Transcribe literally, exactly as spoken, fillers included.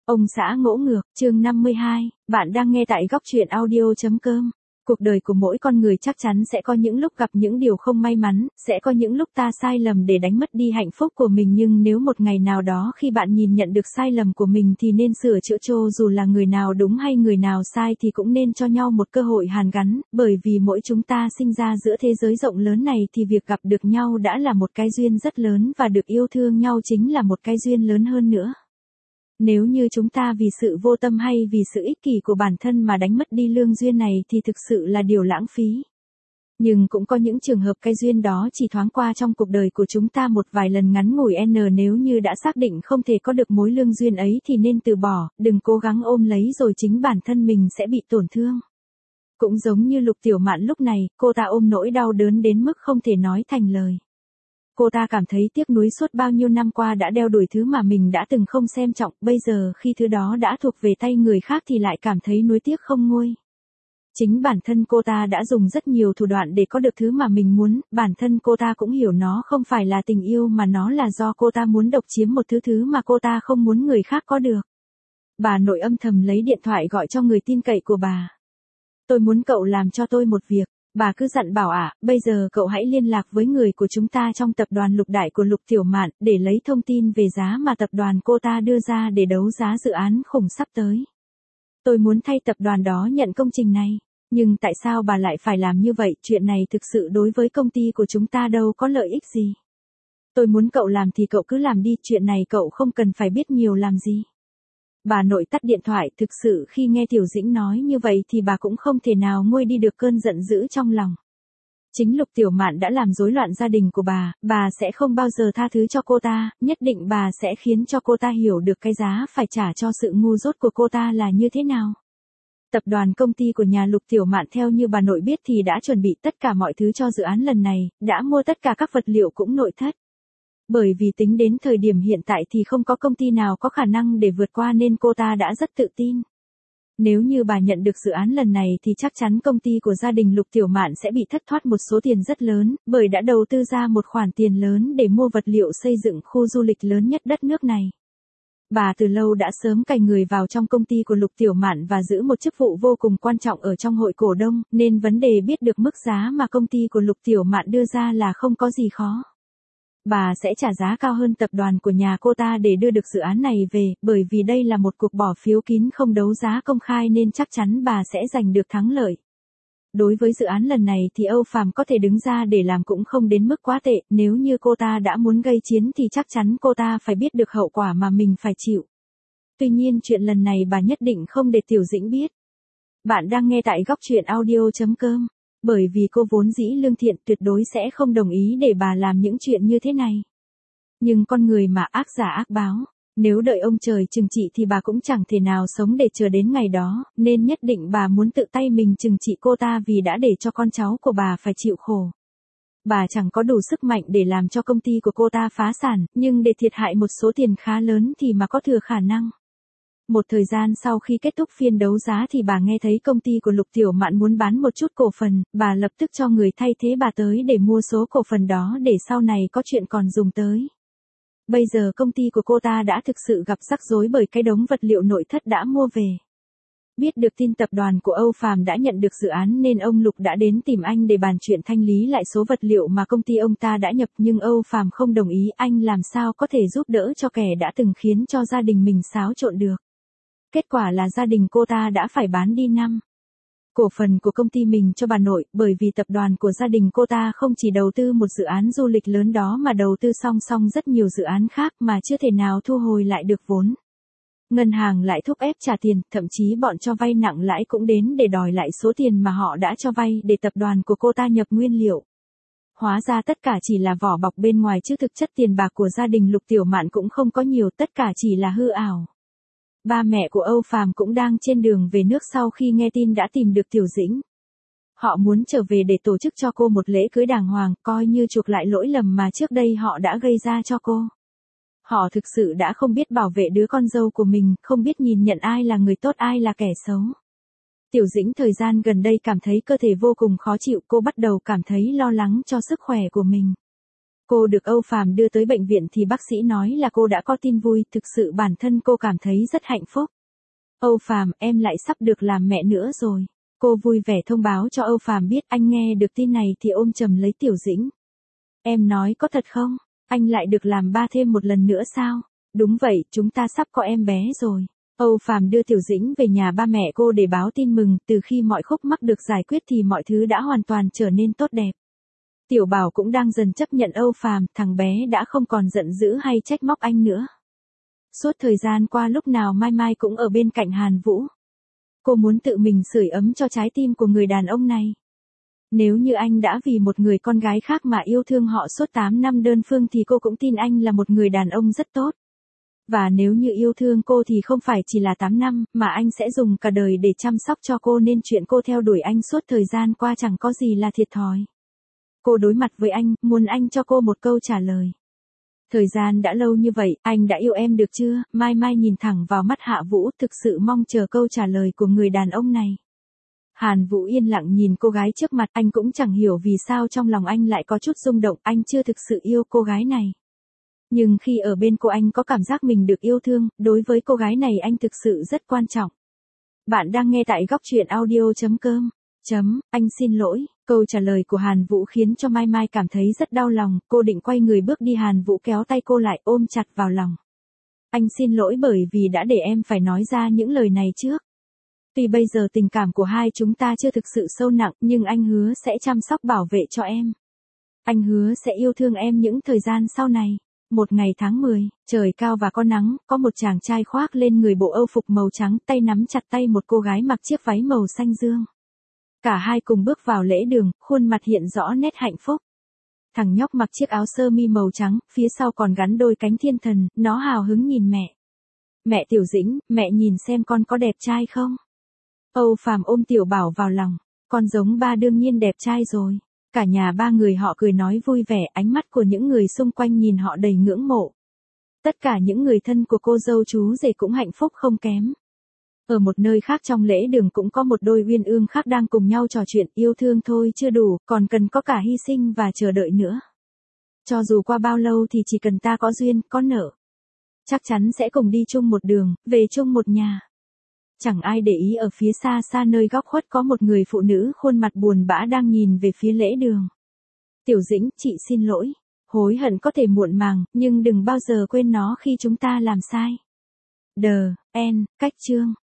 Ông xã ngỗ ngược, chương năm mươi hai, bạn đang nghe tại góc truyện audio.com. Cuộc đời của mỗi con người chắc chắn sẽ có những lúc gặp những điều không may mắn, sẽ có những lúc ta sai lầm để đánh mất đi hạnh phúc của mình, nhưng nếu một ngày nào đó khi bạn nhìn nhận được sai lầm của mình thì nên sửa chữa, cho dù là người nào đúng hay người nào sai thì cũng nên cho nhau một cơ hội hàn gắn, bởi vì mỗi chúng ta sinh ra giữa thế giới rộng lớn này thì việc gặp được nhau đã là một cái duyên rất lớn, và được yêu thương nhau chính là một cái duyên lớn hơn nữa. Nếu như chúng ta vì sự vô tâm hay vì sự ích kỷ của bản thân mà đánh mất đi lương duyên này thì thực sự là điều lãng phí. Nhưng cũng có những trường hợp cái duyên đó chỉ thoáng qua trong cuộc đời của chúng ta một vài lần ngắn ngủi, n nếu như đã xác định không thể có được mối lương duyên ấy thì nên từ bỏ, đừng cố gắng ôm lấy rồi chính bản thân mình sẽ bị tổn thương. Cũng giống như Lục Tiểu Mạn lúc này, cô ta ôm nỗi đau đớn đến mức không thể nói thành lời. Cô ta cảm thấy tiếc nuối suốt bao nhiêu năm qua đã đeo đuổi thứ mà mình đã từng không xem trọng, bây giờ khi thứ đó đã thuộc về tay người khác thì lại cảm thấy nuối tiếc không nguôi. Chính bản thân cô ta đã dùng rất nhiều thủ đoạn để có được thứ mà mình muốn, bản thân cô ta cũng hiểu nó không phải là tình yêu mà nó là do cô ta muốn độc chiếm một thứ thứ mà cô ta không muốn người khác có được. Bà nội âm thầm lấy điện thoại gọi cho người tin cậy của bà. Tôi muốn cậu làm cho tôi một việc. Bà cứ dặn bảo ạ, à, bây giờ cậu hãy liên lạc với người của chúng ta trong tập đoàn Lục Đại của Lục Tiểu Mạn, để lấy thông tin về giá mà tập đoàn cô ta đưa ra để đấu giá dự án khủng sắp tới. Tôi muốn thay tập đoàn đó nhận công trình này. Nhưng tại sao bà lại phải làm như vậy, chuyện này thực sự đối với công ty của chúng ta đâu có lợi ích gì. Tôi muốn cậu làm thì cậu cứ làm đi, chuyện này cậu không cần phải biết nhiều làm gì. Bà nội tắt điện thoại, thực sự khi nghe Tiểu Dĩnh nói như vậy thì bà cũng không thể nào nguôi đi được cơn giận dữ trong lòng. Chính Lục Tiểu Mạn đã làm rối loạn gia đình của bà, bà sẽ không bao giờ tha thứ cho cô ta, nhất định bà sẽ khiến cho cô ta hiểu được cái giá phải trả cho sự ngu dốt của cô ta là như thế nào. Tập đoàn công ty của nhà Lục Tiểu Mạn theo như bà nội biết thì đã chuẩn bị tất cả mọi thứ cho dự án lần này, đã mua tất cả các vật liệu cũng nội thất. Bởi vì tính đến thời điểm hiện tại thì không có công ty nào có khả năng để vượt qua nên cô ta đã rất tự tin. Nếu như bà nhận được dự án lần này thì chắc chắn công ty của gia đình Lục Tiểu Mạn sẽ bị thất thoát một số tiền rất lớn, bởi đã đầu tư ra một khoản tiền lớn để mua vật liệu xây dựng khu du lịch lớn nhất đất nước này. Bà từ lâu đã sớm cày người vào trong công ty của Lục Tiểu Mạn và giữ một chức vụ vô cùng quan trọng ở trong hội cổ đông, nên vấn đề biết được mức giá mà công ty của Lục Tiểu Mạn đưa ra là không có gì khó. Bà sẽ trả giá cao hơn tập đoàn của nhà cô ta để đưa được dự án này về, bởi vì đây là một cuộc bỏ phiếu kín không đấu giá công khai nên chắc chắn bà sẽ giành được thắng lợi. Đối với dự án lần này thì Âu Phàm có thể đứng ra để làm cũng không đến mức quá tệ, nếu như cô ta đã muốn gây chiến thì chắc chắn cô ta phải biết được hậu quả mà mình phải chịu. Tuy nhiên chuyện lần này bà nhất định không để Tiểu Dĩnh biết. Bạn đang nghe tại góc truyện audio.com. Bởi vì cô vốn dĩ lương thiện, tuyệt đối sẽ không đồng ý để bà làm những chuyện như thế này. Nhưng con người mà ác giả ác báo, nếu đợi ông trời trừng trị thì bà cũng chẳng thể nào sống để chờ đến ngày đó, nên nhất định bà muốn tự tay mình trừng trị cô ta vì đã để cho con cháu của bà phải chịu khổ. Bà chẳng có đủ sức mạnh để làm cho công ty của cô ta phá sản, nhưng để thiệt hại một số tiền khá lớn thì mà có thừa khả năng. Một thời gian sau khi kết thúc phiên đấu giá thì bà nghe thấy công ty của Lục Tiểu Mạn muốn bán một chút cổ phần, bà lập tức cho người thay thế bà tới để mua số cổ phần đó để sau này có chuyện còn dùng tới. Bây giờ công ty của cô ta đã thực sự gặp rắc rối bởi cái đống vật liệu nội thất đã mua về. Biết được tin tập đoàn của Âu Phàm đã nhận được dự án nên ông Lục đã đến tìm anh để bàn chuyện thanh lý lại số vật liệu mà công ty ông ta đã nhập, nhưng Âu Phàm không đồng ý, anh làm sao có thể giúp đỡ cho kẻ đã từng khiến cho gia đình mình xáo trộn được. Kết quả là gia đình cô ta đã phải bán đi năm cổ phần của công ty mình cho bà nội, bởi vì tập đoàn của gia đình cô ta không chỉ đầu tư một dự án du lịch lớn đó mà đầu tư song song rất nhiều dự án khác mà chưa thể nào thu hồi lại được vốn. Ngân hàng lại thúc ép trả tiền, thậm chí bọn cho vay nặng lãi cũng đến để đòi lại số tiền mà họ đã cho vay để tập đoàn của cô ta nhập nguyên liệu. Hóa ra tất cả chỉ là vỏ bọc bên ngoài chứ thực chất tiền bạc của gia đình Lục Tiểu Mạn cũng không có nhiều, tất cả chỉ là hư ảo. Ba mẹ của Âu Phàm cũng đang trên đường về nước sau khi nghe tin đã tìm được Tiểu Dĩnh. Họ muốn trở về để tổ chức cho cô một lễ cưới đàng hoàng, coi như chuộc lại lỗi lầm mà trước đây họ đã gây ra cho cô. Họ thực sự đã không biết bảo vệ đứa con dâu của mình, không biết nhìn nhận ai là người tốt ai là kẻ xấu. Tiểu Dĩnh thời gian gần đây cảm thấy cơ thể vô cùng khó chịu, cô bắt đầu cảm thấy lo lắng cho sức khỏe của mình. Cô được Âu Phàm đưa tới bệnh viện thì bác sĩ nói là cô đã có tin vui, thực sự bản thân cô cảm thấy rất hạnh phúc. Âu Phàm, em lại sắp được làm mẹ nữa rồi. Cô vui vẻ thông báo cho Âu Phàm biết. Anh nghe được tin này thì ôm chầm lấy Tiểu Dĩnh. Em nói có thật không? Anh lại được làm ba thêm một lần nữa sao? Đúng vậy, chúng ta sắp có em bé rồi. Âu Phàm đưa Tiểu Dĩnh về nhà ba mẹ cô để báo tin mừng. Từ khi mọi khúc mắc được giải quyết thì mọi thứ đã hoàn toàn trở nên tốt đẹp. Tiểu Bảo cũng đang dần chấp nhận Âu Phàm, thằng bé đã không còn giận dữ hay trách móc anh nữa. Suốt thời gian qua lúc nào Mai Mai cũng ở bên cạnh Hàn Vũ. Cô muốn tự mình sưởi ấm cho trái tim của người đàn ông này. Nếu như anh đã vì một người con gái khác mà yêu thương họ suốt tám năm đơn phương thì cô cũng tin anh là một người đàn ông rất tốt. Và nếu như yêu thương cô thì không phải chỉ là tám năm, mà anh sẽ dùng cả đời để chăm sóc cho cô, nên chuyện cô theo đuổi anh suốt thời gian qua chẳng có gì là thiệt thòi. Cô đối mặt với anh, muốn anh cho cô một câu trả lời. Thời gian đã lâu như vậy, anh đã yêu em được chưa? Mai Mai nhìn thẳng vào mắt Hạ Vũ, thực sự mong chờ câu trả lời của người đàn ông này. Hàn Vũ yên lặng nhìn cô gái trước mặt, anh cũng chẳng hiểu vì sao trong lòng anh lại có chút rung động, anh chưa thực sự yêu cô gái này. Nhưng khi ở bên cô anh có cảm giác mình được yêu thương, đối với cô gái này anh thực sự rất quan trọng. Bạn đang nghe tại góc truyện audio chấm com. Chấm, anh xin lỗi. Câu trả lời của Hàn Vũ khiến cho Mai Mai cảm thấy rất đau lòng, cô định quay người bước đi, Hàn Vũ kéo tay cô lại ôm chặt vào lòng. Anh xin lỗi bởi vì đã để em phải nói ra những lời này trước. Tuy bây giờ tình cảm của hai chúng ta chưa thực sự sâu nặng, nhưng anh hứa sẽ chăm sóc bảo vệ cho em. Anh hứa sẽ yêu thương em những thời gian sau này. Một ngày tháng mười, trời cao và có nắng, có một chàng trai khoác lên người bộ âu phục màu trắng, tay nắm chặt tay một cô gái mặc chiếc váy màu xanh dương. Cả hai cùng bước vào lễ đường, khuôn mặt hiện rõ nét hạnh phúc. Thằng nhóc mặc chiếc áo sơ mi màu trắng, phía sau còn gắn đôi cánh thiên thần, nó hào hứng nhìn mẹ. Mẹ Tiểu Dĩnh, mẹ nhìn xem con có đẹp trai không? Âu Phàm ôm Tiểu Bảo vào lòng, con giống ba đương nhiên đẹp trai rồi. Cả nhà ba người họ cười nói vui vẻ, ánh mắt của những người xung quanh nhìn họ đầy ngưỡng mộ. Tất cả những người thân của cô dâu chú rể cũng hạnh phúc không kém. Ở một nơi khác trong lễ đường cũng có một đôi uyên ương khác đang cùng nhau trò chuyện, yêu thương thôi chưa đủ, còn cần có cả hy sinh và chờ đợi nữa. Cho dù qua bao lâu thì chỉ cần ta có duyên, có nợ, chắc chắn sẽ cùng đi chung một đường, về chung một nhà. Chẳng ai để ý ở phía xa xa nơi góc khuất có một người phụ nữ khuôn mặt buồn bã đang nhìn về phía lễ đường. Tiểu Dĩnh, chị xin lỗi. Hối hận có thể muộn màng, nhưng đừng bao giờ quên nó khi chúng ta làm sai. Đờ, en, cách chương.